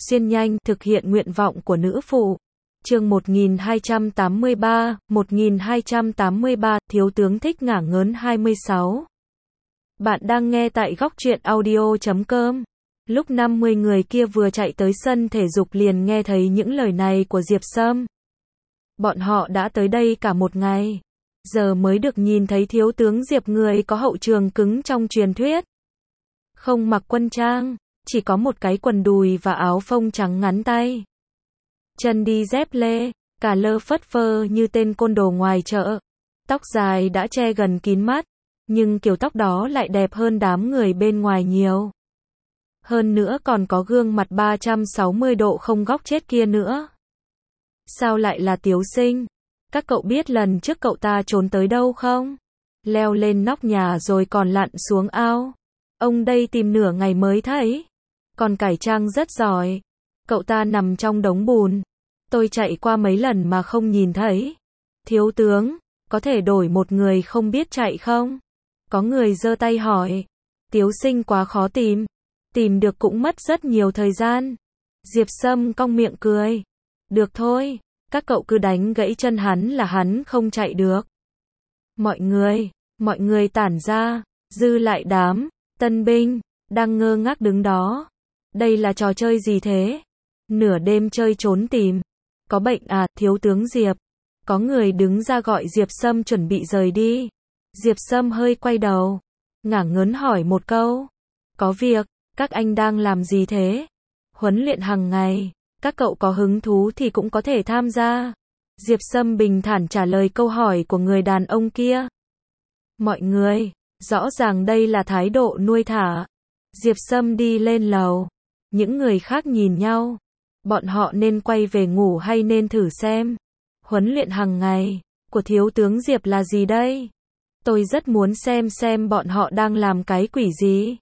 xuyên nhanh, thực hiện nguyện vọng của nữ phụ. Chương 1283, Thiếu tướng thích ngả ngớn 26. Bạn đang nghe tại góc truyện audio.com. Lúc 50 người kia vừa chạy tới sân thể dục liền nghe thấy những lời này của Diệp Sâm. Bọn họ đã tới đây cả một ngày, giờ mới được nhìn thấy thiếu tướng Diệp, người có hậu trường cứng trong truyền thuyết. Không mặc quân trang, chỉ có một cái quần đùi và áo phông trắng ngắn tay. Chân đi dép lê, cả lơ phất phơ như tên côn đồ ngoài chợ. Tóc dài đã che gần kín mắt, nhưng kiểu tóc đó lại đẹp hơn đám người bên ngoài nhiều. Hơn nữa còn có gương mặt 360 độ không góc chết kia nữa. Sao lại là Tiếu Sinh? Các cậu biết lần trước cậu ta trốn tới đâu không? Leo lên nóc nhà rồi còn lặn xuống ao. Ông đây tìm nửa ngày mới thấy. Còn cải trang rất giỏi. Cậu ta nằm trong đống bùn. Tôi chạy qua mấy lần mà không nhìn thấy. Thiếu tướng, có thể đổi một người không biết chạy không? Có người giơ tay hỏi. Tiếu Sinh quá khó tìm. Tìm được cũng mất rất nhiều thời gian. Diệp Sâm cong miệng cười. Được thôi, các cậu cứ đánh gãy chân hắn là hắn không chạy được. Mọi người tản ra, dư lại đám tân binh đang ngơ ngác đứng đó. Đây là trò chơi gì thế? Nửa đêm chơi trốn tìm. Có bệnh à, thiếu tướng Diệp? Có người đứng ra gọi Diệp Sâm chuẩn bị rời đi. Diệp Sâm hơi quay đầu, ngả ngớn hỏi một câu. Có việc, các anh đang làm gì thế? Huấn luyện hàng ngày, các cậu có hứng thú thì cũng có thể tham gia. Diệp Sâm bình thản trả lời câu hỏi của người đàn ông kia. Mọi người, rõ ràng đây là thái độ nuôi thả. Diệp Sâm đi lên lầu. Những người khác nhìn nhau. Bọn họ nên quay về ngủ hay nên thử xem? Huấn luyện hàng ngày của thiếu tướng Diệp là gì đây? Tôi rất muốn xem bọn họ đang làm cái quỷ gì.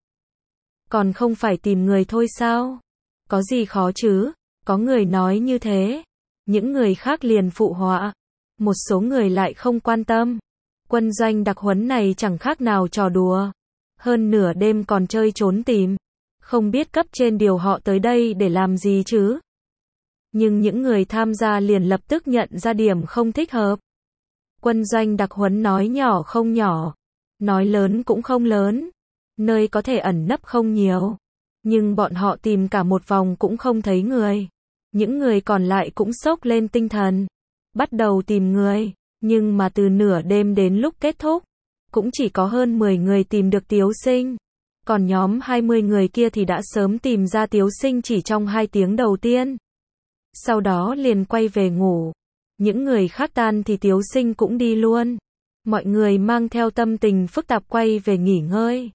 Còn không phải tìm người thôi sao? Có gì khó chứ? Có người nói như thế. Những người khác liền phụ họa. Một số người lại không quan tâm. Quân doanh đặc huấn này chẳng khác nào trò đùa. Hơn nửa đêm còn chơi trốn tìm. Không biết cấp trên điều họ tới đây để làm gì chứ? Nhưng những người tham gia liền lập tức nhận ra điểm không thích hợp. Quân doanh đặc huấn nói nhỏ không nhỏ, nói lớn cũng không lớn, nơi có thể ẩn nấp không nhiều. Nhưng bọn họ tìm cả một vòng cũng không thấy người. Những người còn lại cũng sốc lên tinh thần, bắt đầu tìm người, nhưng mà từ nửa đêm đến lúc kết thúc, cũng chỉ có hơn 10 người tìm được Tiếu Sinh. Còn nhóm 20 người kia thì đã sớm tìm ra Tiếu Sinh chỉ trong 2 tiếng đầu tiên. Sau đó liền quay về ngủ. Những người khác tan thì Tiếu Sinh cũng đi luôn. Mọi người mang theo tâm tình phức tạp quay về nghỉ ngơi.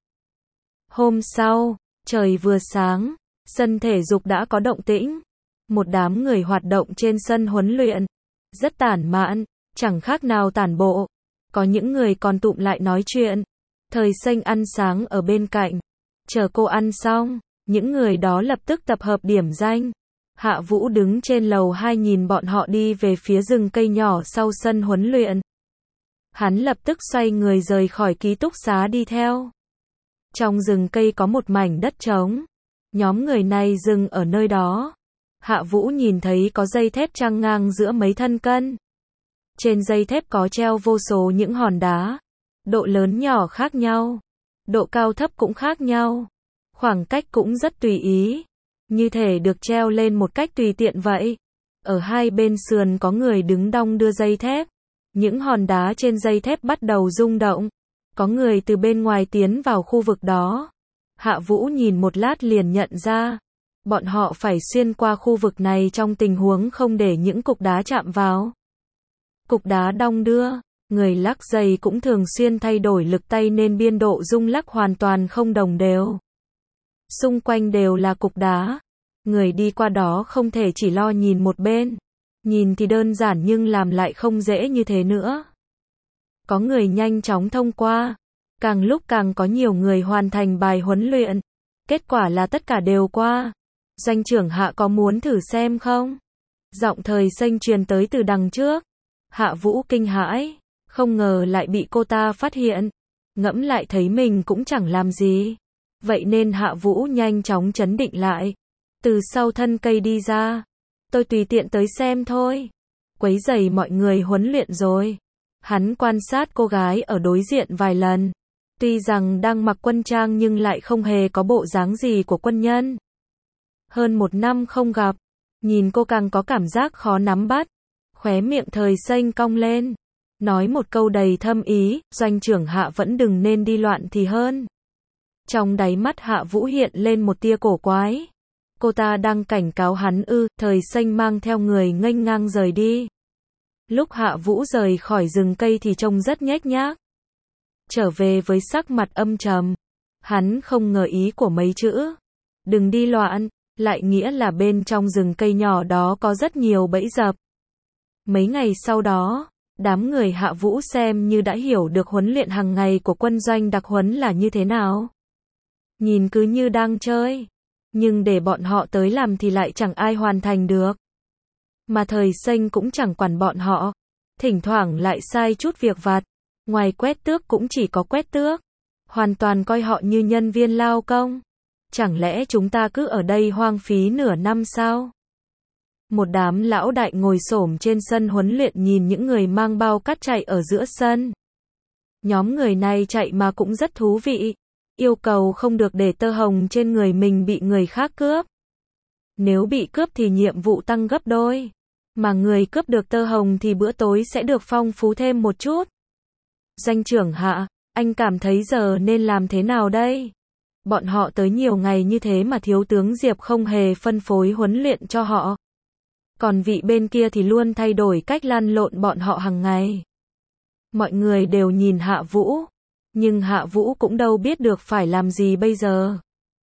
Hôm sau, trời vừa sáng, sân thể dục đã có động tĩnh. Một đám người hoạt động trên sân huấn luyện. Rất tản mạn, chẳng khác nào tản bộ. Có những người còn tụm lại nói chuyện. Thời Xanh ăn sáng ở bên cạnh. Chờ cô ăn xong, những người đó lập tức tập hợp điểm danh. Hạ Vũ đứng trên lầu 2 nhìn bọn họ đi về phía rừng cây nhỏ sau sân huấn luyện. Hắn lập tức xoay người rời khỏi ký túc xá đi theo. Trong rừng cây có một mảnh đất trống. Nhóm người này dừng ở nơi đó. Hạ Vũ nhìn thấy có dây thép chằng ngang giữa mấy thân cân. Trên dây thép có treo vô số những hòn đá. Độ lớn nhỏ khác nhau. Độ cao thấp cũng khác nhau. Khoảng cách cũng rất tùy ý. Như thể được treo lên một cách tùy tiện vậy. Ở hai bên sườn có người đứng đong đưa dây thép. Những hòn đá trên dây thép bắt đầu rung động. Có người từ bên ngoài tiến vào khu vực đó. Hạ Vũ nhìn một lát liền nhận ra. Bọn họ phải xuyên qua khu vực này trong tình huống không để những cục đá chạm vào. Cục đá đong đưa. Người lắc giày cũng thường xuyên thay đổi lực tay nên biên độ rung lắc hoàn toàn không đồng đều. Xung quanh đều là cục đá. Người đi qua đó không thể chỉ lo nhìn một bên. Nhìn thì đơn giản nhưng làm lại không dễ như thế nữa. Có người nhanh chóng thông qua. Càng lúc càng có nhiều người hoàn thành bài huấn luyện. Kết quả là tất cả đều qua. Doanh trưởng Hạ có muốn thử xem không? Giọng Thời Xanh truyền tới từ đằng trước. Hạ Vũ kinh hãi. Không ngờ lại bị cô ta phát hiện. Ngẫm lại thấy mình cũng chẳng làm gì. Vậy nên Hạ Vũ nhanh chóng trấn định lại. từ sau thân cây đi ra. Tôi tùy tiện tới xem thôi. Quấy rầy mọi người huấn luyện rồi. Hắn quan sát cô gái ở đối diện vài lần. Tuy rằng đang mặc quân trang nhưng lại không hề có bộ dáng gì của quân nhân. Hơn 1 năm không gặp, nhìn cô càng có cảm giác khó nắm bắt. Khóe miệng Thời Xanh cong lên, nói một câu đầy thâm ý, Doanh trưởng Hạ vẫn đừng nên đi loạn thì hơn. Trong đáy mắt Hạ Vũ hiện lên một tia cổ quái. Cô ta đang cảnh cáo hắn ư? Thời Xanh mang theo người nghênh ngang rời đi. Lúc Hạ Vũ rời khỏi rừng cây thì trông rất nhếch nhác. Trở về với sắc mặt âm trầm. Hắn không ngờ ý của mấy chữ đừng đi loạn, lại nghĩa là bên trong rừng cây nhỏ đó có rất nhiều bẫy dập. Mấy ngày sau đó, đám người Hạ Vũ xem như đã hiểu được huấn luyện hàng ngày của quân doanh đặc huấn là như thế nào. Nhìn cứ như đang chơi, nhưng để bọn họ tới làm thì lại chẳng ai hoàn thành được. Mà Thời Xanh cũng chẳng quản bọn họ, thỉnh thoảng lại sai chút việc vặt, ngoài quét tước cũng chỉ có quét tước, hoàn toàn coi họ như nhân viên lao công. Chẳng lẽ chúng ta cứ ở đây hoang phí nửa năm sao? Một đám lão đại ngồi xổm trên sân huấn luyện nhìn những người mang bao cát chạy ở giữa sân. Nhóm người này chạy mà cũng rất thú vị, yêu cầu không được để tơ hồng trên người mình bị người khác cướp. Nếu bị cướp thì nhiệm vụ tăng gấp đôi, mà người cướp được tơ hồng thì bữa tối sẽ được phong phú thêm một chút. Doanh trưởng Hạ, anh cảm thấy giờ nên làm thế nào đây? Bọn họ tới nhiều ngày như thế mà thiếu tướng Diệp không hề phân phối huấn luyện cho họ. Còn vị bên kia thì luôn thay đổi cách lăn lộn bọn họ hàng ngày. Mọi người đều nhìn Hạ Vũ, nhưng Hạ Vũ cũng đâu biết được phải làm gì bây giờ.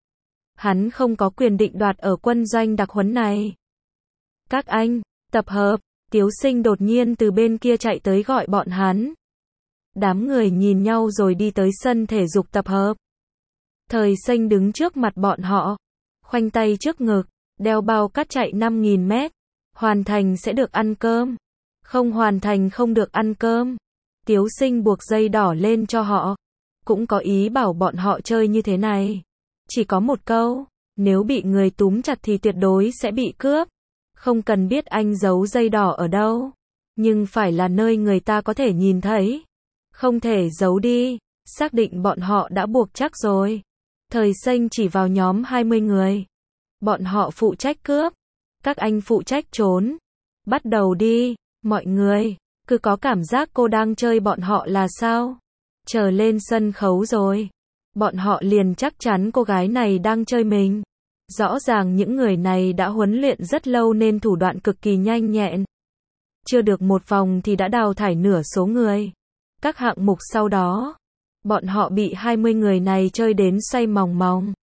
Hắn không có quyền định đoạt ở quân doanh đặc huấn này. Các anh, tập hợp, Tiếu Sinh đột nhiên từ bên kia chạy tới gọi bọn hắn. Đám người nhìn nhau rồi đi tới sân thể dục tập hợp. Thời Xanh đứng trước mặt bọn họ, khoanh tay trước ngực, đeo bao cát chạy 5.000 mét. Hoàn thành sẽ được ăn cơm, không hoàn thành không được ăn cơm. Tiếu Sinh buộc dây đỏ lên cho họ, cũng có ý bảo bọn họ chơi như thế này. Chỉ có một câu, nếu bị người túm chặt thì tuyệt đối sẽ bị cướp. Không cần biết anh giấu dây đỏ ở đâu, nhưng phải là nơi người ta có thể nhìn thấy. Không thể giấu đi, xác định bọn họ đã buộc chắc rồi. Thời Xanh chỉ vào nhóm 20 người. Bọn họ phụ trách cướp, các anh phụ trách trốn. Bắt đầu đi, mọi người. Cứ có cảm giác cô đang chơi bọn họ là sao? Chờ lên sân khấu rồi, bọn họ liền chắc chắn cô gái này đang chơi mình. Rõ ràng những người này đã huấn luyện rất lâu nên thủ đoạn cực kỳ nhanh nhẹn. Chưa được một vòng thì đã đào thải nửa số người. Các hạng mục sau đó, bọn họ bị 20 người này chơi đến say mòng mòng.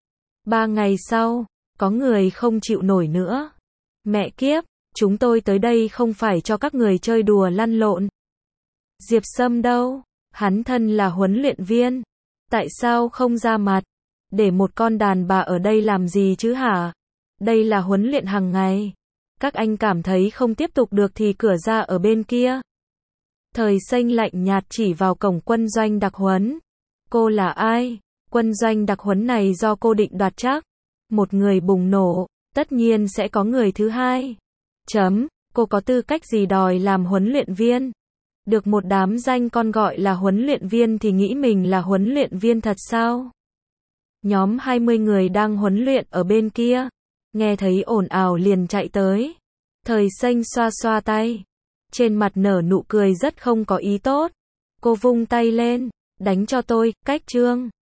3 ngày sau, có người không chịu nổi nữa. Mẹ kiếp, chúng tôi tới đây không phải cho các người chơi đùa lăn lộn. Diệp Sâm đâu? Hắn thân là huấn luyện viên. Tại sao không ra mặt? Để một con đàn bà ở đây làm gì chứ hả? Đây là huấn luyện hàng ngày. Các anh cảm thấy không tiếp tục được thì cửa ra ở bên kia. Thời Xanh lạnh nhạt chỉ vào cổng quân doanh đặc huấn. Cô là ai? Quân doanh đặc huấn này do cô định đoạt chắc. Một người bùng nổ, tất nhiên sẽ có người thứ hai. Cô có tư cách gì đòi làm huấn luyện viên? Được một đám danh con gọi là huấn luyện viên thì nghĩ mình là huấn luyện viên thật sao? Nhóm 20 người đang huấn luyện ở bên kia, nghe thấy ồn ào liền chạy tới. Thời Xanh xoa xoa tay, trên mặt nở nụ cười rất không có ý tốt. Cô vung tay lên, đánh cho tôi, cách trương.